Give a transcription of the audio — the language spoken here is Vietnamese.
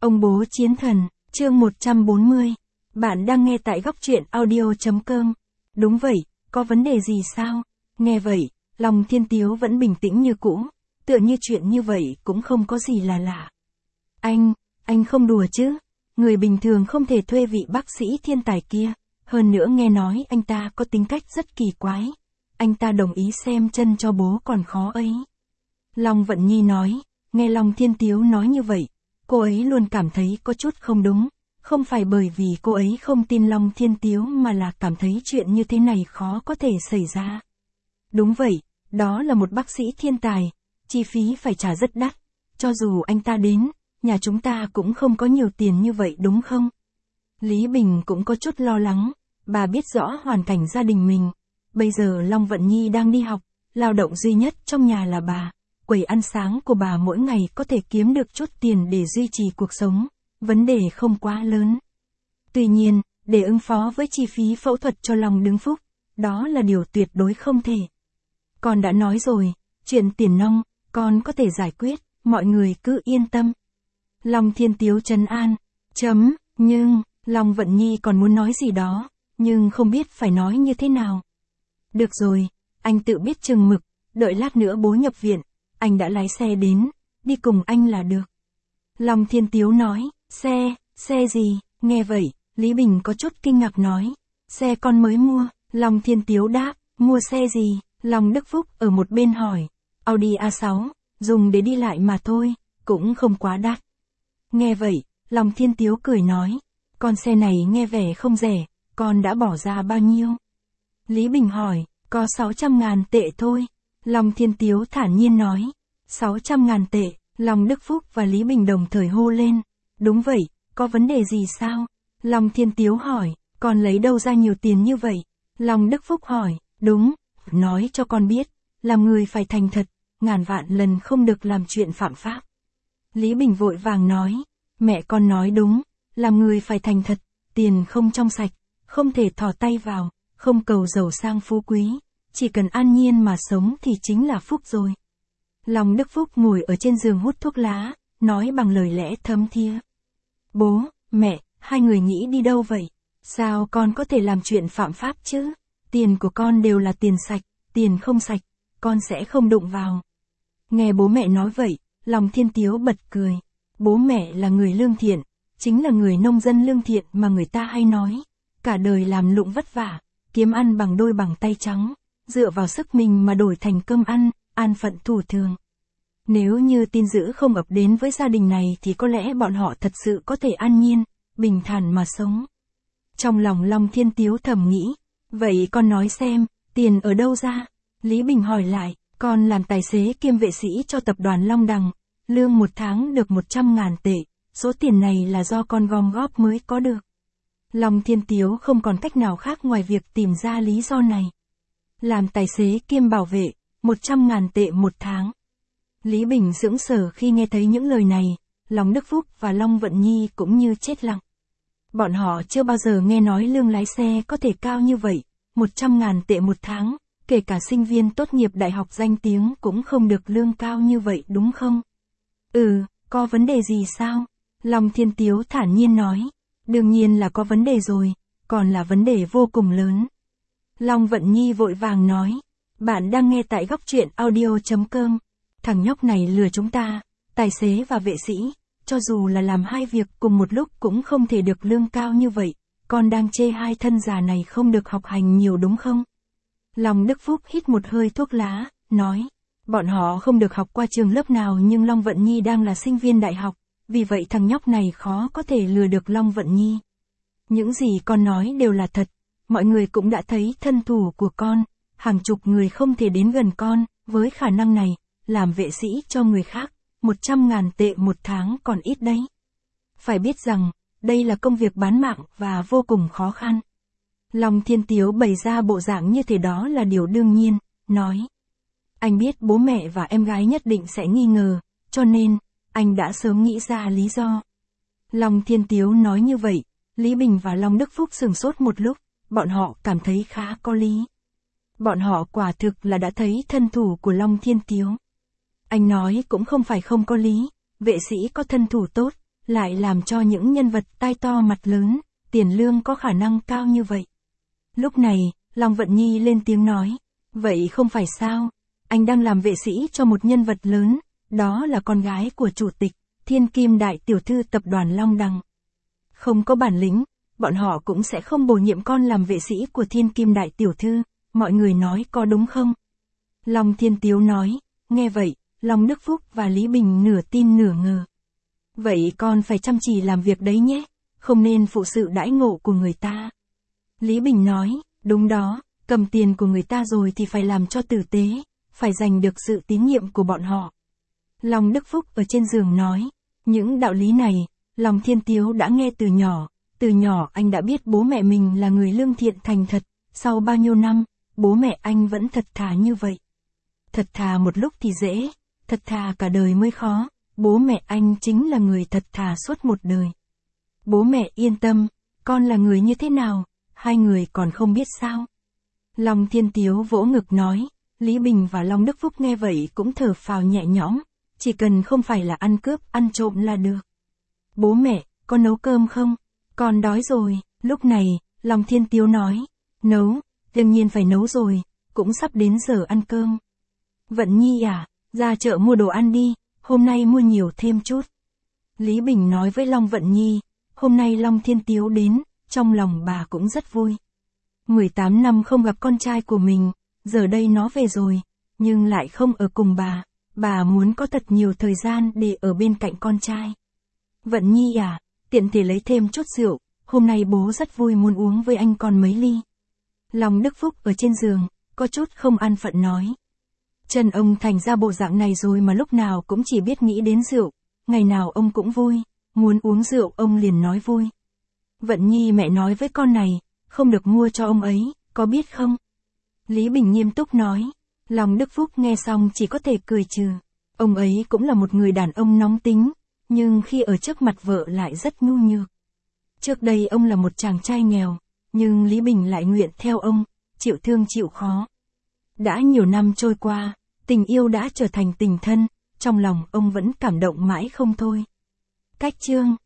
Ông bố chiến thần, chương 140. Bạn đang nghe tại góc truyện audio.com. Đúng vậy, có vấn đề gì sao? Nghe vậy, lòng Thiên Tiếu vẫn bình tĩnh như cũ, tựa như chuyện như vậy cũng không có gì là lạ. Anh không đùa chứ? Người bình thường không thể thuê vị bác sĩ thiên tài kia, hơn nữa nghe nói anh ta có tính cách rất kỳ quái. Anh ta đồng ý xem chân cho bố còn khó ấy. Long Vận Nhi nói, nghe Long Thiên Tiếu nói như vậy, cô ấy luôn cảm thấy có chút không đúng, không phải bởi vì cô ấy không tin Long Thiên Tiếu mà là cảm thấy chuyện như thế này khó có thể xảy ra. Đúng vậy, đó là một bác sĩ thiên tài, chi phí phải trả rất đắt, cho dù anh ta đến, nhà chúng ta cũng không có nhiều tiền như vậy đúng không? Lý Bình cũng có chút lo lắng, bà biết rõ hoàn cảnh gia đình mình, bây giờ Long Vận Nhi đang đi học, lao động duy nhất trong nhà là bà. Quầy ăn sáng của bà mỗi ngày có thể kiếm được chút tiền để duy trì cuộc sống, vấn đề không quá lớn. Tuy nhiên, để ứng phó với chi phí phẫu thuật cho Long Đứng Phúc, đó là điều tuyệt đối không thể. Con đã nói rồi, chuyện tiền nong, con có thể giải quyết, mọi người cứ yên tâm. Long Thiên Tiếu trấn an, nhưng, Long Vận Nhi còn muốn nói gì đó, nhưng không biết phải nói như thế nào. Được rồi, anh tự biết chừng mực, đợi lát nữa bố nhập viện. Anh đã lái xe đến, đi cùng anh là được. Long Thiên Tiếu nói, xe gì? Nghe vậy, Lý Bình có chút kinh ngạc nói, xe con mới mua. Long Thiên Tiếu đáp, mua xe gì? Long Đức Phúc ở một bên hỏi, Audi A6, dùng để đi lại mà thôi, cũng không quá đắt. Nghe vậy, Long Thiên Tiếu cười nói, con xe này nghe vẻ không rẻ, con đã bỏ ra bao nhiêu? Lý Bình hỏi, có 600.000 tệ thôi. Long Thiên Tiếu thản nhiên nói, 600.000 tệ, Long Đức Phúc và Lý Bình đồng thời hô lên. Đúng vậy, có vấn đề gì sao? Long Thiên Tiếu hỏi, con lấy đâu ra nhiều tiền như vậy? Long Đức Phúc hỏi, đúng, nói cho con biết, làm người phải thành thật, ngàn vạn lần không được làm chuyện phạm pháp. Lý Bình vội vàng nói, mẹ con nói đúng, làm người phải thành thật, tiền không trong sạch, không thể thò tay vào, không cầu giàu sang phú quý. Chỉ cần an nhiên mà sống thì chính là phúc rồi. Long Đức Phúc ngồi ở trên giường hút thuốc lá, nói bằng lời lẽ thấm thía. Bố, mẹ, hai người nghĩ đi đâu vậy? Sao con có thể làm chuyện phạm pháp chứ? Tiền của con đều là tiền sạch, tiền không sạch, con sẽ không đụng vào. Nghe bố mẹ nói vậy, Long Thiên Tiếu bật cười. Bố mẹ là người lương thiện, chính là người nông dân lương thiện mà người ta hay nói. Cả đời làm lụng vất vả, kiếm ăn bằng đôi bằng tay trắng. Dựa vào sức mình mà đổi thành cơm ăn, an phận thủ thường. Nếu như tin dữ không ập đến với gia đình này thì có lẽ bọn họ thật sự có thể an nhiên, bình thản mà sống. Trong lòng Long Thiên Tiếu thầm nghĩ, vậy con nói xem, tiền ở đâu ra? Lý Bình hỏi lại, con làm tài xế kiêm vệ sĩ cho tập đoàn Long Đằng, lương một tháng được 100.000 tệ, số tiền này là do con gom góp mới có được. Long Thiên Tiếu không còn cách nào khác ngoài việc tìm ra lý do này. Làm tài xế kiêm bảo vệ, 100.000 tệ một tháng. Lý Bình sững sờ khi nghe thấy những lời này, Long Đức Phúc và Long Vận Nhi cũng như chết lặng. Bọn họ chưa bao giờ nghe nói lương lái xe có thể cao như vậy, 100.000 tệ một tháng, kể cả sinh viên tốt nghiệp đại học danh tiếng cũng không được lương cao như vậy đúng không? Có vấn đề gì sao? Long Thiên Tiếu thản nhiên nói, đương nhiên là có vấn đề rồi, còn là vấn đề vô cùng lớn. Long Vận Nhi vội vàng nói, bạn đang nghe tại góc truyện audio.com, thằng nhóc này lừa chúng ta, tài xế và vệ sĩ, cho dù là làm hai việc cùng một lúc cũng không thể được lương cao như vậy, con đang chê hai thân già này không được học hành nhiều đúng không? Long Đức Phúc hít một hơi thuốc lá, nói, bọn họ không được học qua trường lớp nào nhưng Long Vận Nhi đang là sinh viên đại học, vì vậy thằng nhóc này khó có thể lừa được Long Vận Nhi. Những gì con nói đều là thật. Mọi người cũng đã thấy thân thủ của con, hàng chục người không thể đến gần con, với khả năng này, làm vệ sĩ cho người khác, 100.000 tệ một tháng còn ít đấy. Phải biết rằng, đây là công việc bán mạng và vô cùng khó khăn. Long Thiên Tiếu bày ra bộ dạng như thế đó là điều đương nhiên, nói. Anh biết bố mẹ và em gái nhất định sẽ nghi ngờ, cho nên, anh đã sớm nghĩ ra lý do. Long Thiên Tiếu nói như vậy, Lý Bình và Long Đức Phúc sửng sốt một lúc. Bọn họ cảm thấy khá có lý. Bọn họ quả thực là đã thấy thân thủ của Long Thiên Tiếu. Anh nói cũng không phải không có lý, vệ sĩ có thân thủ tốt, lại làm cho những nhân vật tai to mặt lớn, tiền lương có khả năng cao như vậy. Lúc này, Long Vận Nhi lên tiếng nói, vậy không phải sao, anh đang làm vệ sĩ cho một nhân vật lớn, đó là con gái của chủ tịch, Thiên Kim đại tiểu thư tập đoàn Long Đằng. Không có bản lĩnh, bọn họ cũng sẽ không bổ nhiệm con làm vệ sĩ của Thiên Kim đại tiểu thư, mọi người nói có đúng không? Long Thiên Tiếu nói, nghe vậy, Long Đức Phúc và Lý Bình nửa tin nửa ngờ. Vậy con phải chăm chỉ làm việc đấy nhé, không nên phụ sự đãi ngộ của người ta. Lý Bình nói, đúng đó, cầm tiền của người ta rồi thì phải làm cho tử tế, phải giành được sự tín nhiệm của bọn họ. Long Đức Phúc ở trên giường nói, những đạo lý này, Long Thiên Tiếu đã nghe từ nhỏ anh đã biết bố mẹ mình là người lương thiện thành thật, sau bao nhiêu năm, bố mẹ anh vẫn thật thà như vậy. Thật thà một lúc thì dễ, thật thà cả đời mới khó, bố mẹ anh chính là người thật thà suốt một đời. Bố mẹ yên tâm, con là người như thế nào, hai người còn không biết sao. Long Thiên Tiếu vỗ ngực nói, Lý Bình và Long Đức Phúc nghe vậy cũng thở phào nhẹ nhõm, chỉ cần không phải là ăn cướp, ăn trộm là được. Bố mẹ, con nấu cơm không? Con đói rồi. Lúc này, Long Thiên Tiếu nói, nấu, đương nhiên phải nấu rồi, cũng sắp đến giờ ăn cơm. Vận Nhi à, ra chợ mua đồ ăn đi, hôm nay mua nhiều thêm chút. Lý Bình nói với Long Vận Nhi, hôm nay Long Thiên Tiếu đến, trong lòng bà cũng rất vui. 18 năm không gặp con trai của mình, giờ đây nó về rồi, nhưng lại không ở cùng bà muốn có thật nhiều thời gian để ở bên cạnh con trai. Vận Nhi à, tiện thể lấy thêm chút rượu, hôm nay bố rất vui muốn uống với anh con mấy ly. Long Đức Phúc ở trên giường, có chút không an phận nói. Chân ông thành ra bộ dạng này rồi mà lúc nào cũng chỉ biết nghĩ đến rượu, ngày nào ông cũng vui, muốn uống rượu ông liền nói vui. Vận Nhi mẹ nói với con này, không được mua cho ông ấy, có biết không? Lý Bình nghiêm túc nói. Long Đức Phúc nghe xong chỉ có thể cười trừ. Ông ấy cũng là một người đàn ông nóng tính, nhưng khi ở trước mặt vợ lại rất nhu nhược. Trước đây ông là một chàng trai nghèo, nhưng Lý Bình lại nguyện theo ông, chịu thương chịu khó. Đã nhiều năm trôi qua, tình yêu đã trở thành tình thân, trong lòng ông vẫn cảm động mãi không thôi. Cách chương